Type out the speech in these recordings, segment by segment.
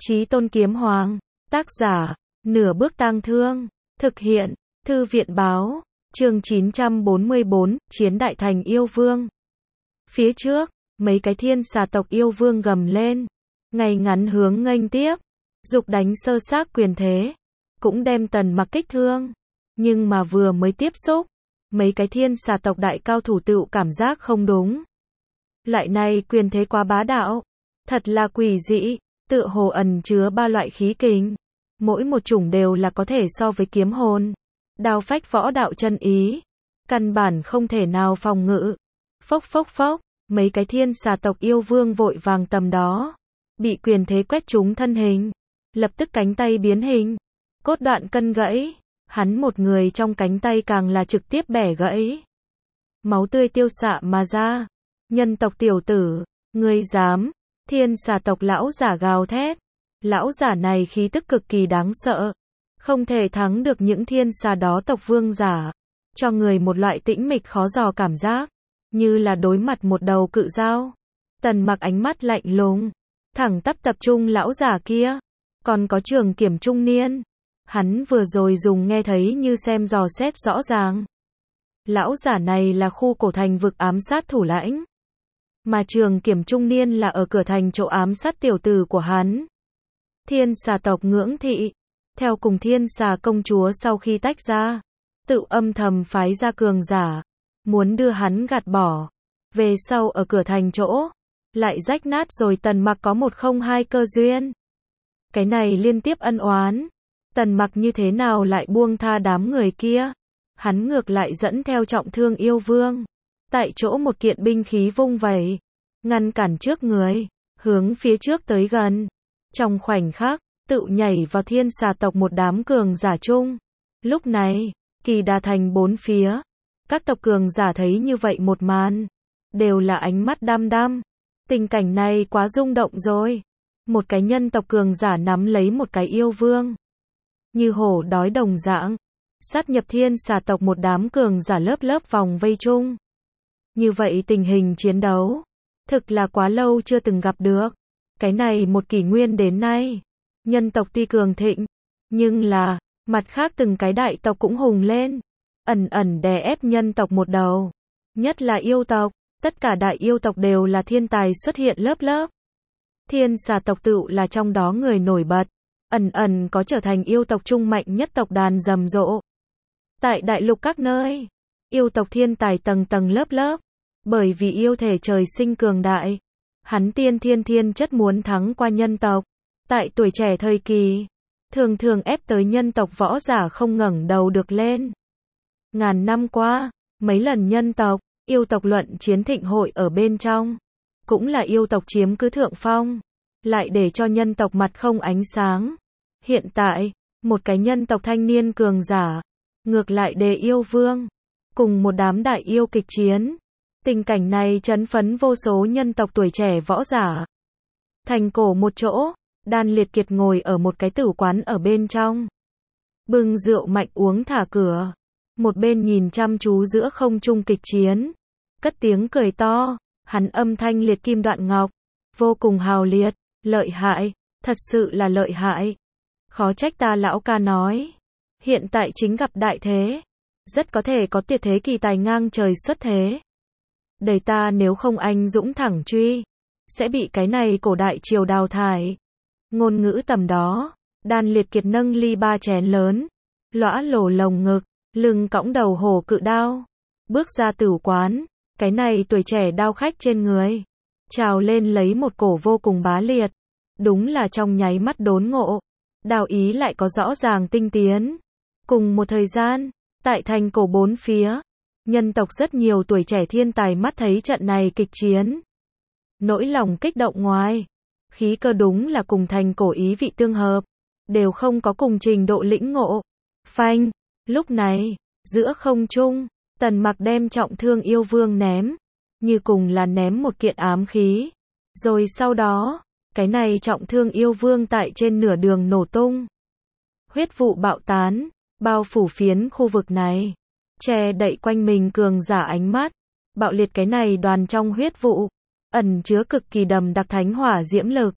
Chí Tôn Kiếm Hoàng, tác giả, Nửa Bước Tang Thương, thực hiện, Thư viện báo, chương 944, Chiến Đại Thành Yêu Vương. Phía trước, mấy cái thiên xà tộc yêu vương gầm lên, ngay ngắn hướng nghênh tiếp, dục đánh sơ xác quyền thế, cũng đem Tần Mặc kích thương. Nhưng mà vừa mới tiếp xúc, mấy cái thiên xà tộc đại cao thủ tựu cảm giác không đúng. Loại này quyền thế quá bá đạo, thật là quỷ dị, tựa hồ ẩn chứa ba loại khí kình, mỗi một chủng đều là có thể so với kiếm hồn, đao phách võ đạo chân ý, căn bản không thể nào phòng ngự. Phốc phốc phốc, mấy cái thiên xà tộc yêu vương vội vàng tầm đó, bị quyền thế quét trúng thân hình, lập tức cánh tay biến hình, cốt đoạn cân gãy, hắn một người trong cánh tay càng là trực tiếp bẻ gãy. Máu tươi tiêu xạ mà ra, nhân tộc tiểu tử, ngươi dám? Thiên xà tộc lão giả gào thét, lão giả này khí tức cực kỳ đáng sợ, không thể thắng được những thiên xà đó tộc vương giả, cho người một loại tĩnh mịch khó dò cảm giác, như là đối mặt một đầu cự dao. Tần Mặc ánh mắt lạnh lùng, thẳng tắp tập trung lão giả kia, còn có Trường Kiểm trung niên, hắn vừa rồi dùng nghe thấy như xem dò xét rõ ràng. Lão giả này là khu cổ thành vực ám sát thủ lãnh, mà Trường Kiểm trung niên là ở cửa thành chỗ ám sát tiểu tử của hắn. Thiên xà tộc Ngưỡng Thị, theo cùng thiên xà công chúa sau khi tách ra, tự âm thầm phái ra cường giả, muốn đưa hắn gạt bỏ. Về sau ở cửa thành chỗ, lại rách nát rồi Tần Mặc có 102 cơ duyên. Cái này liên tiếp ân oán, Tần Mặc như thế nào lại buông tha đám người kia, hắn ngược lại dẫn theo Trọng Thương yêu vương. Tại chỗ một kiện binh khí vung vẩy, ngăn cản trước người, hướng phía trước tới gần. Trong khoảnh khắc, tự nhảy vào thiên xà tộc một đám cường giả chung. Lúc này, Kỳ Đà thành bốn phía, các tộc cường giả thấy như vậy một màn, đều là ánh mắt đăm đăm. Tình cảnh này quá rung động rồi. Một cái nhân tộc cường giả nắm lấy một cái yêu vương, như hổ đói đồng dạng, sát nhập thiên xà tộc một đám cường giả lớp lớp vòng vây chung. Như vậy tình hình chiến đấu, thực là quá lâu chưa từng gặp được. Cái này một kỷ nguyên đến nay, nhân tộc tuy cường thịnh, nhưng là, mặt khác từng cái đại tộc cũng hùng lên, ẩn ẩn đè ép nhân tộc một đầu. Nhất là yêu tộc, tất cả đại yêu tộc đều là thiên tài xuất hiện lớp lớp. Thiên xà tộc tựu là trong đó người nổi bật, ẩn ẩn có trở thành yêu tộc trung mạnh nhất tộc đàn rầm rộ. Tại đại lục các nơi, yêu tộc thiên tài tầng tầng lớp lớp, bởi vì yêu thể trời sinh cường đại, hắn thiên chất muốn thắng qua nhân tộc. Tại tuổi trẻ thời kỳ, thường thường ép tới nhân tộc võ giả không ngẩng đầu được lên. Ngàn năm qua, mấy lần nhân tộc, yêu tộc luận chiến thịnh hội ở bên trong, cũng là yêu tộc chiếm cứ thượng phong, lại để cho nhân tộc mặt không ánh sáng. Hiện tại, một cái nhân tộc thanh niên cường giả, ngược lại đề yêu vương, cùng một đám đại yêu kịch chiến. Tình cảnh này chấn phấn vô số nhân tộc tuổi trẻ võ giả. Thành cổ một chỗ, Đan Liệt Kiệt ngồi ở một cái tử quán ở bên trong, bưng rượu mạnh uống thả cửa, một bên nhìn chăm chú giữa không trung kịch chiến, cất tiếng cười to, hắn âm thanh liệt kim đoạn ngọc, vô cùng hào liệt, lợi hại, thật sự là lợi hại. Khó trách ta lão ca nói, hiện tại chính gặp đại thế, rất có thể có tuyệt thế kỳ tài ngang trời xuất thế. Đời ta nếu không anh dũng thẳng truy, sẽ bị cái này cổ đại triều đào thải. Ngôn ngữ tầm đó, Đan Liệt Kiệt nâng ly ba chén lớn, lõa lổ lồng ngực, lưng cõng đầu hổ cự đao, bước ra tử quán, cái này tuổi trẻ đao khách trên người, trào lên lấy một cổ vô cùng bá liệt, đúng là trong nháy mắt đốn ngộ, đao ý lại có rõ ràng tinh tiến. Cùng một thời gian, tại thành cổ bốn phía, nhân tộc rất nhiều tuổi trẻ thiên tài mắt thấy trận này kịch chiến, nỗi lòng kích động ngoài, khí cơ đúng là cùng thành cổ ý vị tương hợp, đều không có cùng trình độ lĩnh ngộ. Phanh, lúc này, giữa không trung, Tần Mặc đem Trọng Thương yêu vương ném, như cùng là ném một kiện ám khí. Rồi sau đó, cái này Trọng Thương yêu vương tại trên nửa đường nổ tung. Huyết vụ bạo tán, bao phủ phiến khu vực này, che đậy quanh mình cường giả ánh mắt. Bạo liệt cái này đoàn trong huyết vụ, ẩn chứa cực kỳ đầm đặc thánh hỏa diễm lực.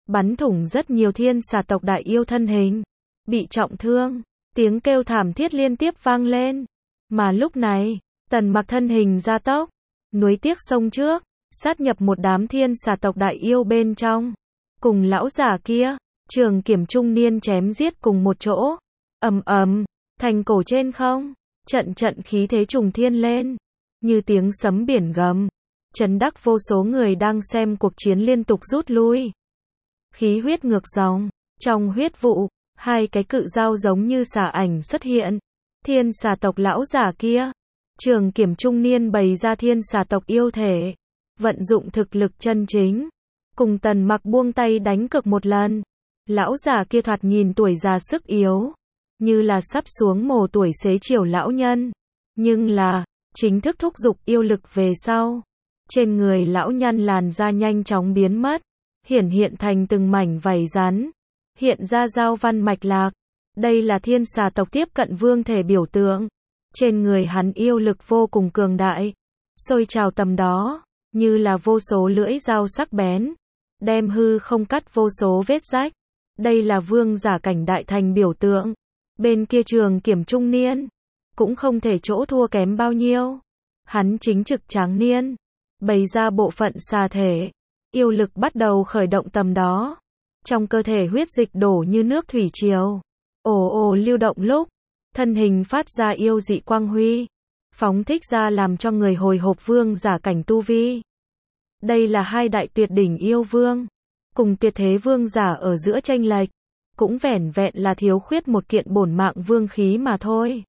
bắn thủng rất nhiều thiên xà tộc đại yêu thân hình, bị trọng thương, tiếng kêu thảm thiết liên tiếp vang lên. Mà lúc này, Tần Mặc thân hình gia tốc, nuối tiếc sông trước, sát nhập một đám thiên xà tộc đại yêu bên trong, cùng lão giả kia, trường kiểm trung niên chém giết cùng một chỗ. Ầm ầm, thành cổ trên không, trận trận khí thế trùng thiên lên, như tiếng sấm biển gầm, chấn đắc vô số người đang xem cuộc chiến liên tục rút lui. Khí huyết ngược dòng, trong huyết vụ, hai cái cự dao giống như xà ảnh xuất hiện. Thiên xà tộc lão giả kia, trường kiểm trung niên bày ra thiên xà tộc yêu thể, vận dụng thực lực chân chính, cùng Tần Mặc buông tay đánh cược một lần. Lão già kia thoạt nhìn tuổi già sức yếu, như là sắp xuống mồ tuổi xế chiều lão nhân, nhưng là chính thức thúc giục yêu lực về sau, trên người lão nhân làn da nhanh chóng biến mất, hiện thành từng mảnh vảy rắn, hiện ra giao văn mạch lạc. Đây là thiên xà tộc tiếp cận vương thể biểu tượng. Trên người hắn yêu lực vô cùng cường đại, sôi trào tầm đó, như là vô số lưỡi dao sắc bén, đem hư không cắt vô số vết rách. Đây là vương giả cảnh đại thành biểu tượng. Bên kia trường kiểm trung niên, cũng không thể chỗ thua kém bao nhiêu. Hắn chính trực tráng niên, bày ra bộ phận xà thể, yêu lực bắt đầu khởi động tầm đó. Trong cơ thể huyết dịch đổ như nước thủy triều, ồ ồ lưu động lúc, thân hình phát ra yêu dị quang huy, phóng thích ra làm cho người hồi hộp vương giả cảnh tu vi. Đây là hai đại tuyệt đỉnh yêu vương, cùng tuyệt thế vương giả ở giữa chênh lệch, cũng vẻn vẹn là thiếu khuyết một kiện bổn mạng vương khí mà thôi.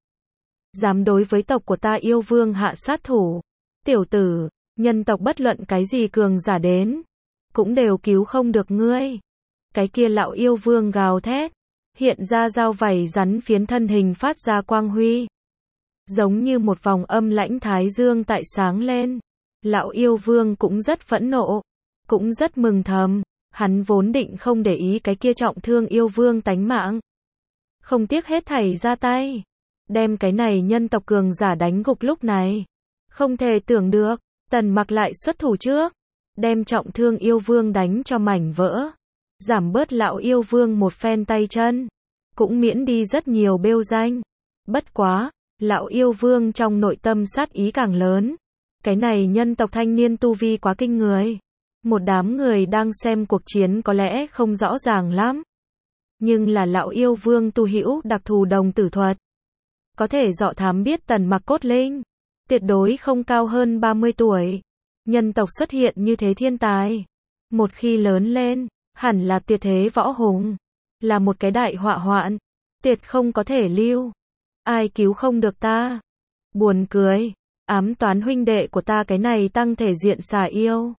Dám đối với tộc của ta yêu vương hạ sát thủ, tiểu tử, nhân tộc bất luận cái gì cường giả đến, cũng đều cứu không được ngươi. Cái kia lão yêu vương gào thét, hiện ra dao vảy rắn phiến thân hình phát ra quang huy, giống như một vòng âm lãnh thái dương tại sáng lên. Lão yêu vương cũng rất phẫn nộ, cũng rất mừng thầm, hắn vốn định không để ý cái kia trọng thương yêu vương tánh mạng, không tiếc hết thảy ra tay, đem cái này nhân tộc cường giả đánh gục. Lúc này, không thể tưởng được, Tần Mặc lại xuất thủ trước, đem trọng thương yêu vương đánh cho mảnh vỡ, giảm bớt lão yêu vương một phen tay chân, cũng miễn đi rất nhiều bêu danh. Bất quá, lão yêu vương trong nội tâm sát ý càng lớn. Cái này nhân tộc thanh niên tu vi quá kinh người. Một đám người đang xem cuộc chiến có lẽ không rõ ràng lắm, nhưng là lão yêu vương tu hữu đặc thù đồng tử thuật, có thể dọ thám biết Tần Mặc cốt linh tuyệt đối không cao hơn 30 tuổi. Nhân tộc xuất hiện như thế thiên tài, một khi lớn lên, hẳn là tuyệt thế võ hùng, là một cái đại họa hoạn, tuyệt không có thể lưu. Ai cứu không được ta? Buồn cười, ám toán huynh đệ của ta cái này tăng thể diện xà yêu.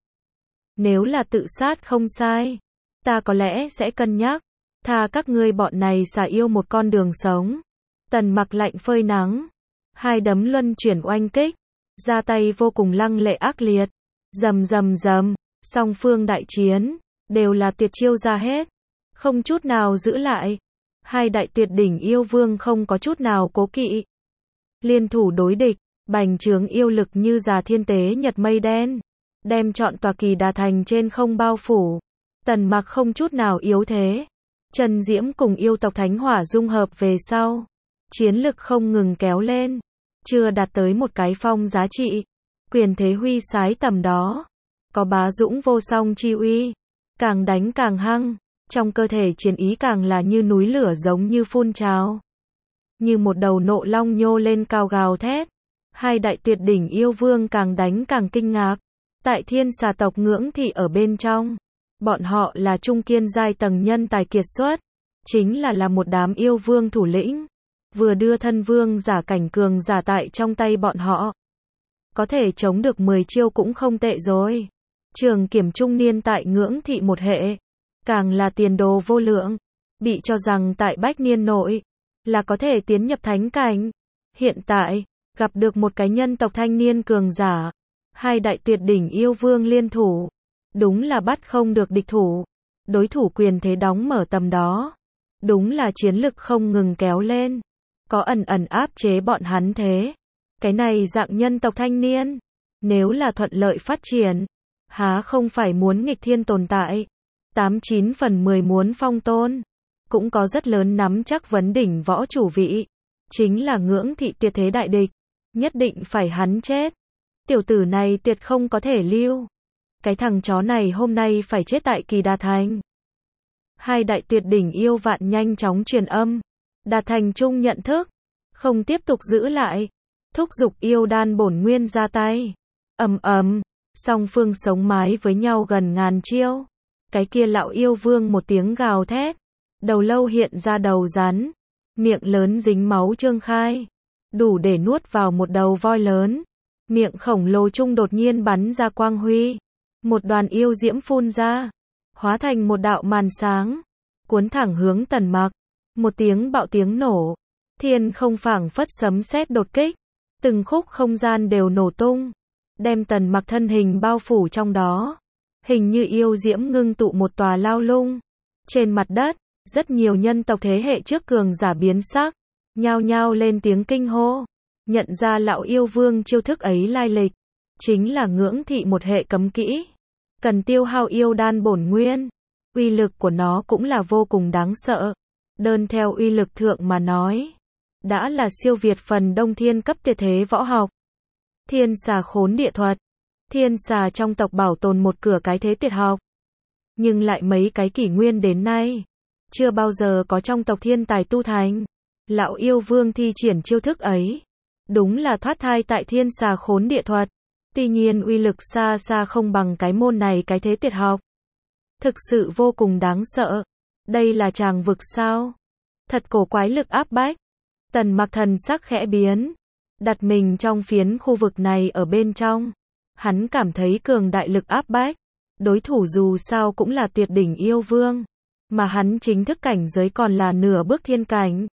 Nếu là tự sát không sai, ta có lẽ sẽ cân nhắc, tha các ngươi bọn này xà yêu một con đường sống. Tần Mặc lạnh phơi nắng, hai đấm luân chuyển oanh kích, ra tay vô cùng lăng lệ ác liệt, rầm rầm rầm, song phương đại chiến, đều là tuyệt chiêu ra hết, không chút nào giữ lại. Hai đại tuyệt đỉnh yêu vương không có chút nào cố kỵ, liên thủ đối địch, bành trướng yêu lực như già thiên tế nhật mây đen, đem trọn tòa Kỳ Đà thành trên không bao phủ. Tần Mặc không chút nào yếu thế, Trần Diễm cùng yêu tộc thánh hỏa dung hợp về sau, chiến lực không ngừng kéo lên, chưa đạt tới một cái phong giá trị, quyền thế huy sái tầm đó, có bá dũng vô song chi uy, càng đánh càng hăng, trong cơ thể chiến ý càng là như núi lửa giống như phun trào, như một đầu nộ long nhô lên cao gào thét. Hai đại tuyệt đỉnh yêu vương càng đánh càng kinh ngạc. Tại thiên xà tộc ngưỡng thị ở bên trong, bọn họ là trung kiên giai tầng nhân tài kiệt xuất, chính là một đám yêu vương thủ lĩnh, vừa đưa thân vương giả cảnh cường giả tại trong tay bọn họ, có thể chống được 10 chiêu cũng không tệ rồi. Trường kiểm trung niên tại ngưỡng thị một hệ, càng là tiền đồ vô lượng, bị cho rằng tại Bách Niên nội là có thể tiến nhập thánh cảnh. Hiện tại, gặp được một cái nhân tộc thanh niên cường giả, hai đại tuyệt đỉnh yêu vương liên thủ, đúng là bắt không được địch thủ. Đối thủ quyền thế đóng mở tầm đó, đúng là chiến lực không ngừng kéo lên, có ẩn ẩn áp chế bọn hắn thế. Cái này dạng nhân tộc thanh niên, nếu là thuận lợi phát triển, há không phải muốn nghịch thiên tồn tại. 89 phần 10 muốn phong tôn, cũng có rất lớn nắm chắc vấn đỉnh võ chủ vị, chính là Ngưỡng Thị tuyệt thế đại địch, nhất định phải hắn chết. Tiểu tử này tuyệt không có thể lưu. Cái thằng chó này hôm nay phải chết tại Kỳ Đà Thành. Hai đại tuyệt đỉnh yêu vạn nhanh chóng truyền âm. Đà Thành chung nhận thức, không tiếp tục giữ lại, thúc giục yêu đan bổn nguyên ra tay. Song phương sống mái với nhau gần ngàn chiêu. Cái kia lão yêu vương một tiếng gào thét, đầu lâu hiện ra đầu rắn, miệng lớn dính máu trương khai, đủ để nuốt vào một đầu voi lớn. Miệng khổng lồ chung đột nhiên bắn ra quang huy, một đoàn yêu diễm phun ra, hóa thành một đạo màn sáng, cuốn thẳng hướng Tần Mặc. Một tiếng bạo tiếng nổ, thiên không phảng phất sấm sét đột kích, từng khúc không gian đều nổ tung, đem Tần Mặc thân hình bao phủ trong đó. Hình như yêu diễm ngưng tụ một tòa lao lung. Trên mặt đất, rất nhiều nhân tộc thế hệ trước cường giả biến sắc, nhao nhao lên tiếng kinh hô, nhận ra lão yêu vương chiêu thức ấy lai lịch, chính là Ngưỡng Thị một hệ cấm kỹ, cần tiêu hao yêu đan bổn nguyên, uy lực của nó cũng là vô cùng đáng sợ. Đơn theo uy lực thượng mà nói, đã là siêu việt phần đông thiên cấp tuyệt thế võ học. Thiên xà khốn địa thuật. Thiên xà trong tộc bảo tồn một cửa cái thế tuyệt học, nhưng lại mấy cái kỷ nguyên đến nay, chưa bao giờ có trong tộc thiên tài tu thành. Lão yêu vương thi triển chiêu thức ấy, đúng là thoát thai tại thiên xà khốn địa thuật. Tuy nhiên uy lực xa xa không bằng cái môn này cái thế tuyệt học. Thực sự vô cùng đáng sợ. Đây là tràng vực sao? Thật cổ quái lực áp bách. Tần Mặc thần sắc khẽ biến, đặt mình trong phiến khu vực này ở bên trong. Hắn cảm thấy cường đại lực áp bách. Đối thủ dù sao cũng là tuyệt đỉnh yêu vương, mà hắn chính thức cảnh giới còn là nửa bước thiên cảnh.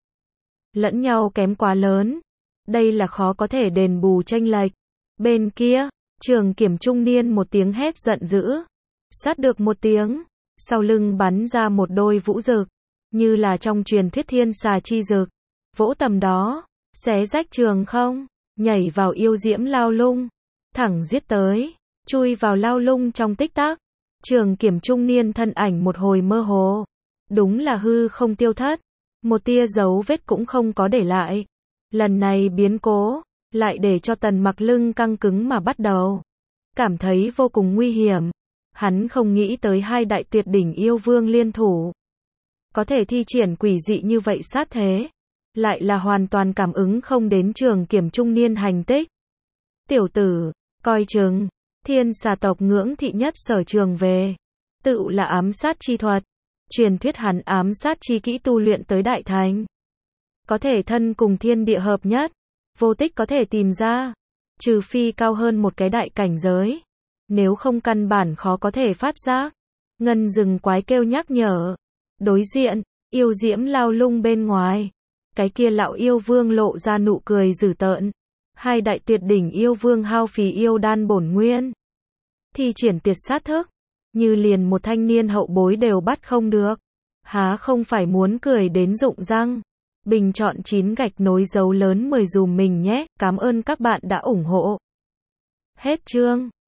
Lẫn nhau kém quá lớn. Đây là khó có thể đền bù chênh lệch. Bên kia, Trường Kiểm trung niên một tiếng hét giận dữ. Sát được một tiếng, sau lưng bắn ra một đôi vũ dực, như là trong truyền thuyết thiên xà chi dực. Vỗ tầm đó, xé rách trường không, nhảy vào yêu diễm lao lung, thẳng giết tới, chui vào lao lung trong tích tắc. Trường Kiểm trung niên thân ảnh một hồi mơ hồ, đúng là hư không tiêu thất, một tia dấu vết cũng không có để lại. Lần này biến cố, lại để cho Tần Mặc lưng căng cứng mà bắt đầu cảm thấy vô cùng nguy hiểm. Hắn không nghĩ tới hai đại tuyệt đỉnh yêu vương liên thủ, có thể thi triển quỷ dị như vậy sát thế, lại là hoàn toàn cảm ứng không đến Trường Kiểm trung niên hành tích. Tiểu tử, coi chừng, thiên xà tộc Ngưỡng Thị nhất sở trường về, tự là ám sát chi thuật. Truyền thuyết hắn ám sát chi kỹ tu luyện tới đại thành, có thể thân cùng thiên địa hợp nhất, vô tích có thể tìm ra, trừ phi cao hơn một cái đại cảnh giới, nếu không căn bản khó có thể phát giác. Ngân rừng quái kêu nhắc nhở. Đối diện, yêu diễm lao lung bên ngoài, cái kia lão yêu vương lộ ra nụ cười dữ tợn. Hai đại tuyệt đỉnh yêu vương hao phí yêu đan bổn nguyên, thi triển tuyệt sát thức, như liền một thanh niên hậu bối đều bắt không được. Há không phải muốn cười đến rụng răng. Bình chọn 9 gạch nối dấu lớn 10 dùm mình nhé. Cảm ơn các bạn đã ủng hộ. Hết chương.